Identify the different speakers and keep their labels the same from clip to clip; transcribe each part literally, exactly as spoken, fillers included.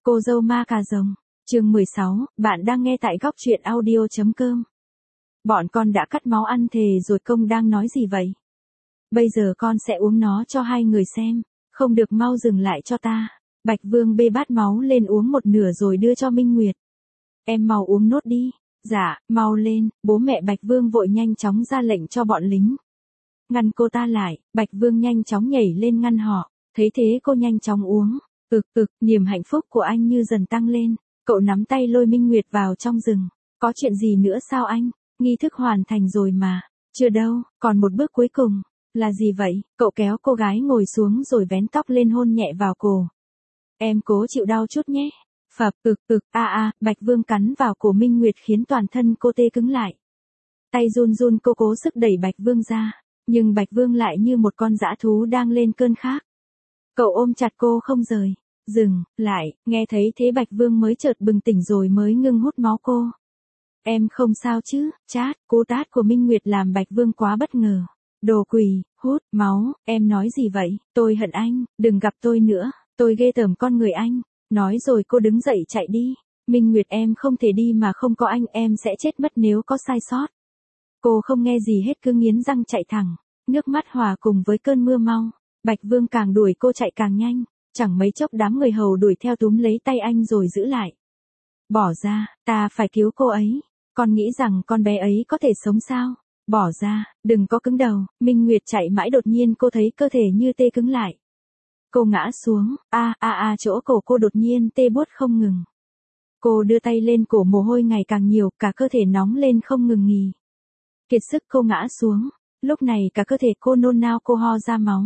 Speaker 1: Cô dâu ma cà rồng, chương mười sáu, bạn đang nghe tại góc truyện audio.com. Bọn con đã cắt máu ăn thề rồi, công đang nói gì vậy? Bây giờ con sẽ uống nó cho hai người xem, không được mau dừng lại cho ta. Bạch Vương bê bát máu lên uống một nửa rồi đưa cho Minh Nguyệt. Em mau uống nốt đi. Dạ, mau lên. Bố mẹ Bạch Vương vội nhanh chóng ra lệnh cho bọn lính. Ngăn cô ta lại. Bạch Vương nhanh chóng nhảy lên ngăn họ. Thấy thế cô nhanh chóng uống. Ực ực, niềm hạnh phúc của anh như dần tăng lên. Cậu nắm tay lôi Minh Nguyệt vào trong rừng. Có chuyện gì nữa sao anh? Nghi thức hoàn thành rồi mà. Chưa đâu, còn một bước cuối cùng. Là gì vậy? Cậu kéo cô gái ngồi xuống rồi vén tóc lên hôn nhẹ vào cổ. Em cố chịu đau chút nhé. Phập, ực ực, a a, Bạch Vương cắn vào cổ Minh Nguyệt khiến toàn thân cô tê cứng lại. Tay run run cô cố sức đẩy Bạch Vương ra. Nhưng Bạch Vương lại như một con dã thú đang lên cơn khát. Cậu ôm chặt cô không rời. Dừng, lại, nghe thấy thế Bạch Vương mới chợt bừng tỉnh rồi mới ngưng hút máu cô. Em không sao chứ? Chát, cú tát của Minh Nguyệt làm Bạch Vương quá bất ngờ. Đồ quỷ, hút, máu, em nói gì vậy? Tôi hận anh, đừng gặp tôi nữa, tôi ghê tởm con người anh. Nói rồi cô đứng dậy chạy đi. Minh Nguyệt, em không thể đi mà không có anh, em sẽ chết mất nếu có sai sót. Cô không nghe gì hết, cứ nghiến răng chạy thẳng. Nước mắt hòa cùng với cơn mưa mau. Bạch Vương càng đuổi cô chạy càng nhanh. Chẳng mấy chốc đám người hầu đuổi theo túm lấy tay anh rồi giữ lại. Bỏ ra, ta phải cứu cô ấy. Con nghĩ rằng con bé ấy có thể sống sao? Bỏ ra, đừng có cứng đầu. Minh Nguyệt chạy mãi đột nhiên cô thấy cơ thể như tê cứng lại. Cô ngã xuống, a a a chỗ cổ cô đột nhiên tê buốt không ngừng. Cô đưa tay lên cổ, mồ hôi ngày càng nhiều, cả cơ thể nóng lên không ngừng nghỉ. Kiệt sức cô ngã xuống, lúc này cả cơ thể cô nôn nao, cô ho ra máu.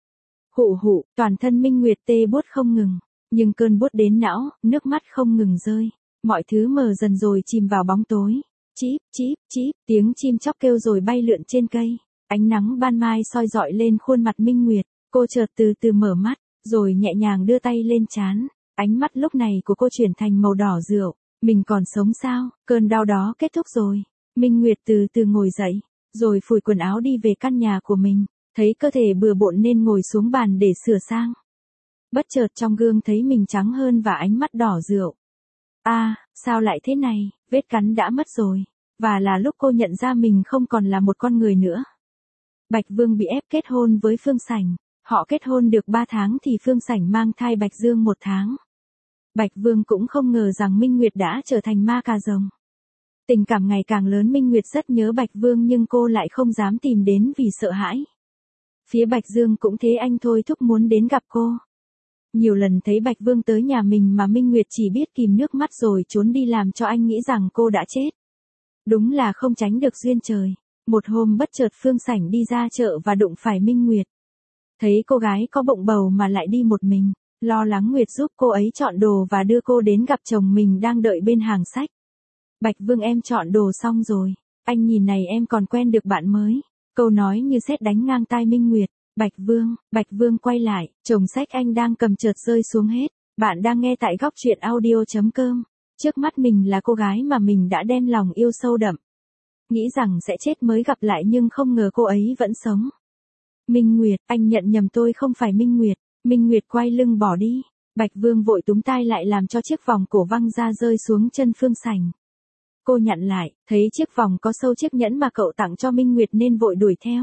Speaker 1: Hụ hụ, toàn thân Minh Nguyệt tê buốt không ngừng, nhưng cơn buốt đến não, nước mắt không ngừng rơi. Mọi thứ mờ dần rồi chìm vào bóng tối. Chíp, chíp, chíp, tiếng chim chóc kêu rồi bay lượn trên cây. Ánh nắng ban mai soi rọi lên khuôn mặt Minh Nguyệt, cô chợt từ từ mở mắt, rồi nhẹ nhàng đưa tay lên trán. Ánh mắt lúc này của cô chuyển thành màu đỏ rượu. Mình còn sống sao? Cơn đau đó kết thúc rồi. Minh Nguyệt từ từ ngồi dậy, rồi phủi quần áo đi về căn nhà của mình. Thấy cơ thể bừa bộn nên ngồi xuống bàn để sửa sang. Bất chợt trong gương thấy mình trắng hơn và ánh mắt đỏ rượu. A, à, sao lại thế này? Vết cắn đã mất rồi. Và là lúc cô nhận ra mình không còn là một con người nữa. Bạch Vương bị ép kết hôn với Phương Sảnh. Họ kết hôn được ba tháng thì Phương Sảnh mang thai Bạch Dương một tháng. Bạch Vương cũng không ngờ rằng Minh Nguyệt đã trở thành ma cà rồng. Tình cảm ngày càng lớn, Minh Nguyệt rất nhớ Bạch Vương nhưng cô lại không dám tìm đến vì sợ hãi. Phía Bạch Dương cũng thế, anh thôi thúc muốn đến gặp cô. Nhiều lần thấy Bạch Vương tới nhà mình mà Minh Nguyệt chỉ biết kìm nước mắt rồi trốn đi, làm cho anh nghĩ rằng cô đã chết. Đúng là không tránh được duyên trời. Một hôm bất chợt Phương Sảnh đi ra chợ và đụng phải Minh Nguyệt. Thấy cô gái có bụng bầu mà lại đi một mình, lo lắng Nguyệt giúp cô ấy chọn đồ và đưa cô đến gặp chồng mình đang đợi bên hàng sách. Bạch Vương, em chọn đồ xong rồi. Anh nhìn này, em còn quen được bạn mới. Câu nói như sét đánh ngang tai Minh Nguyệt. Bạch Vương, Bạch Vương quay lại, chồng sách anh đang cầm chợt rơi xuống hết. Bạn đang nghe tại góc truyện audio.com. Trước mắt mình là cô gái mà mình đã đem lòng yêu sâu đậm. Nghĩ rằng sẽ chết mới gặp lại nhưng không ngờ cô ấy vẫn sống. Minh Nguyệt, anh nhận nhầm, tôi không phải Minh Nguyệt. Minh Nguyệt quay lưng bỏ đi. Bạch Vương vội túm tay lại làm cho chiếc vòng cổ văng ra rơi xuống chân Phương Sảnh. Cô nhận lại, thấy chiếc vòng có sâu chiếc nhẫn mà cậu tặng cho Minh Nguyệt nên vội đuổi theo.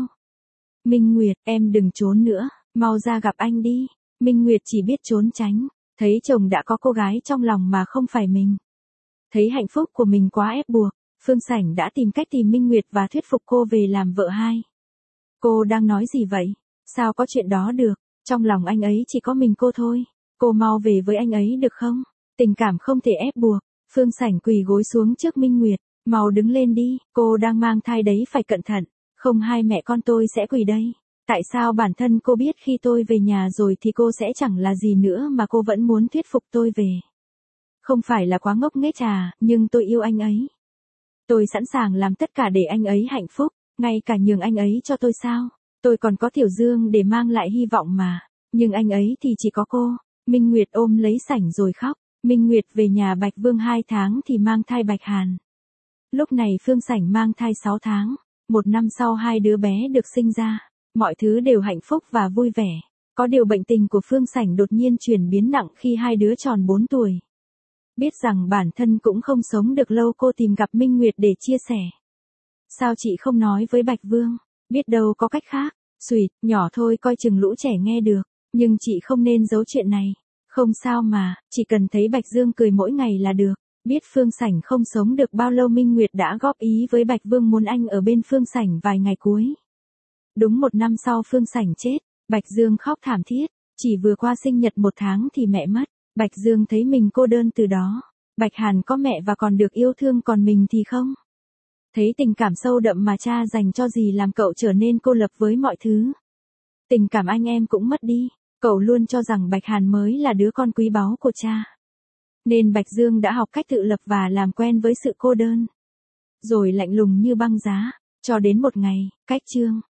Speaker 1: Minh Nguyệt, em đừng trốn nữa, mau ra gặp anh đi. Minh Nguyệt chỉ biết trốn tránh, thấy chồng đã có cô gái trong lòng mà không phải mình. Thấy hạnh phúc của mình quá ép buộc, Phương Sảnh đã tìm cách tìm Minh Nguyệt và thuyết phục cô về làm vợ hai. Cô đang nói gì vậy? Sao có chuyện đó được? Trong lòng anh ấy chỉ có mình cô thôi. Cô mau về với anh ấy được không? Tình cảm không thể ép buộc. Phương Sảnh quỳ gối xuống trước Minh Nguyệt. Mau đứng lên đi, cô đang mang thai đấy, phải cẩn thận. Không hai mẹ con tôi sẽ quỳ đây. Tại sao bản thân cô biết khi tôi về nhà rồi thì cô sẽ chẳng là gì nữa mà cô vẫn muốn thuyết phục tôi về. Không phải là quá ngốc nghếch à, nhưng tôi yêu anh ấy. Tôi sẵn sàng làm tất cả để anh ấy hạnh phúc, ngay cả nhường anh ấy cho tôi sao. Tôi còn có Tiểu Dương để mang lại hy vọng mà. Nhưng anh ấy thì chỉ có cô. Minh Nguyệt ôm lấy Sảnh rồi khóc. Minh Nguyệt về nhà Bạch Vương hai tháng thì mang thai Bạch Hàn. Lúc này Phương Sảnh mang thai sáu tháng. Một năm sau hai đứa bé được sinh ra. Mọi thứ đều hạnh phúc và vui vẻ. Có điều bệnh tình của Phương Sảnh đột nhiên chuyển biến nặng khi hai đứa tròn bốn tuổi. Biết rằng bản thân cũng không sống được lâu, cô tìm gặp Minh Nguyệt để chia sẻ. Sao chị không nói với Bạch Vương? Biết đâu có cách khác. Xùyt, nhỏ thôi coi chừng lũ trẻ nghe được. Nhưng chị không nên giấu chuyện này. Không sao mà, chỉ cần thấy Bạch Dương cười mỗi ngày là được. Biết Phương Sảnh không sống được bao lâu, Minh Nguyệt đã góp ý với Bạch Vương muốn anh ở bên Phương Sảnh vài ngày cuối. Đúng một năm sau Phương Sảnh chết, Bạch Dương khóc thảm thiết. Chỉ vừa qua sinh nhật một tháng thì mẹ mất. Bạch Dương thấy mình cô đơn từ đó. Bạch Hàn có mẹ và còn được yêu thương, còn mình thì không. Thấy tình cảm sâu đậm mà cha dành cho dì làm cậu trở nên cô lập với mọi thứ. Tình cảm anh em cũng mất đi. Cậu luôn cho rằng Bạch Hàn mới là đứa con quý báu của cha. Nên Bạch Dương đã học cách tự lập và làm quen với sự cô đơn. Rồi lạnh lùng như băng giá. Cho đến một ngày, cách chương